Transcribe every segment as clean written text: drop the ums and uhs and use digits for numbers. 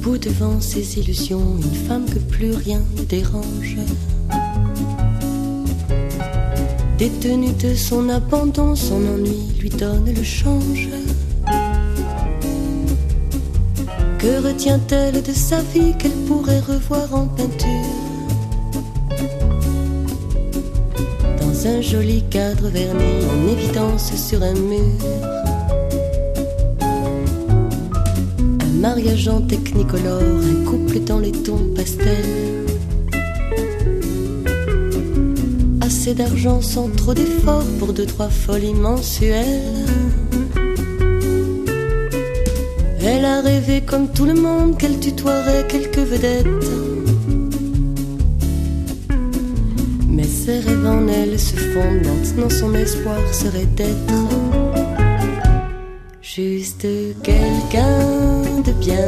Debout devant ses illusions, une femme que plus rien ne dérange. Détenue de son abandon, son ennui lui donne le change. Que retient-elle de sa vie qu'elle pourrait revoir en peinture? Dans un joli cadre verni en évidence sur un mur. Un mariage en technicolore, un couple dans les tons pastels. Assez d'argent sans trop d'efforts pour 2-3 folies mensuelles. Elle a rêvé comme tout le monde qu'elle tutoierait quelques vedettes. Mais ses rêves en elle se fondent, maintenant son espoir serait d'être juste quelqu'un de bien.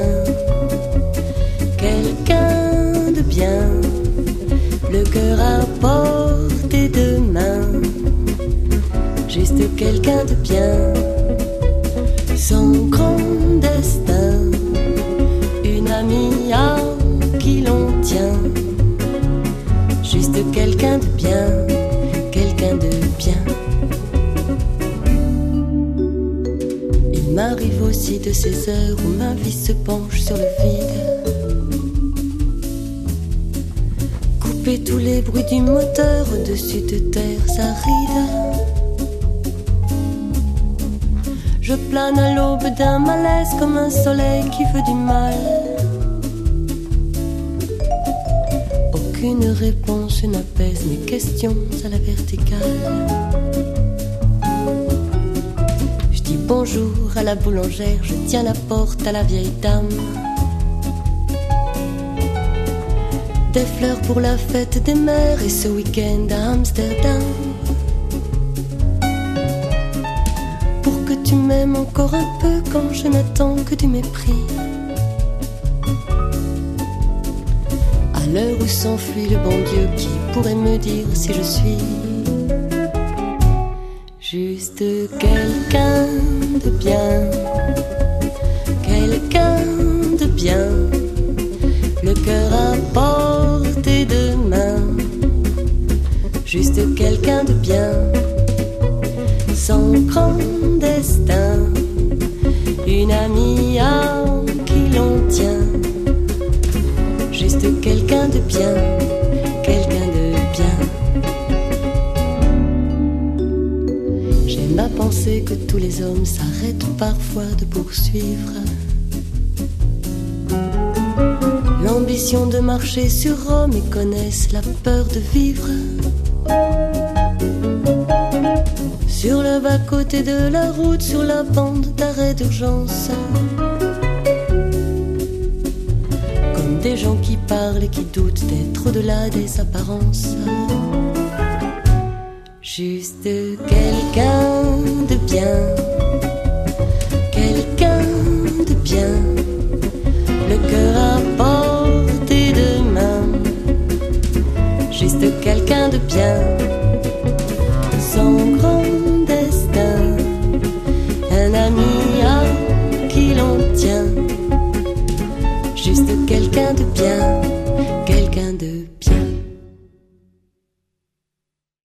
Quelqu'un de bien, le cœur à portée de main. Juste quelqu'un de bien, sans grand destin, une amie à qui l'on tient. Juste quelqu'un de bien, quelqu'un de bien. Il m'arrive aussi de ces heures où ma vie se penche sur le vide. Couper tous les bruits du moteur au-dessus de terres arides. Je plane à l'aube d'un malaise comme un soleil qui veut du mal. Aucune réponse n'apaise mes questions à la verticale. Je dis bonjour à la boulangère, je tiens la porte à la vieille dame. Des fleurs pour la fête des mères et ce week-end à Amsterdam. Tu m'aimes encore un peu quand je n'attends que du mépris. À l'heure où s'enfuit le bon Dieu, qui pourrait me dire si je suis juste quelqu'un de bien. Quelqu'un de bien, le cœur à portée de main. Juste quelqu'un de bien, sans grand destin, une amie à qui l'on tient. Juste quelqu'un de bien, quelqu'un de bien. J'aime à penser que tous les hommes s'arrêtent parfois de poursuivre l'ambition de marcher sur Rome et connaissent la peur de vivre sur le bas-côté de la route, sur la bande d'arrêt d'urgence. Comme des gens qui parlent et qui doutent d'être au-delà des apparences. Juste quelqu'un de bien. Quelqu'un de bien. Le cœur à portée de main. Juste quelqu'un de bien. Sans grand destin, un ami à qui l'on tient. Juste quelqu'un de bien.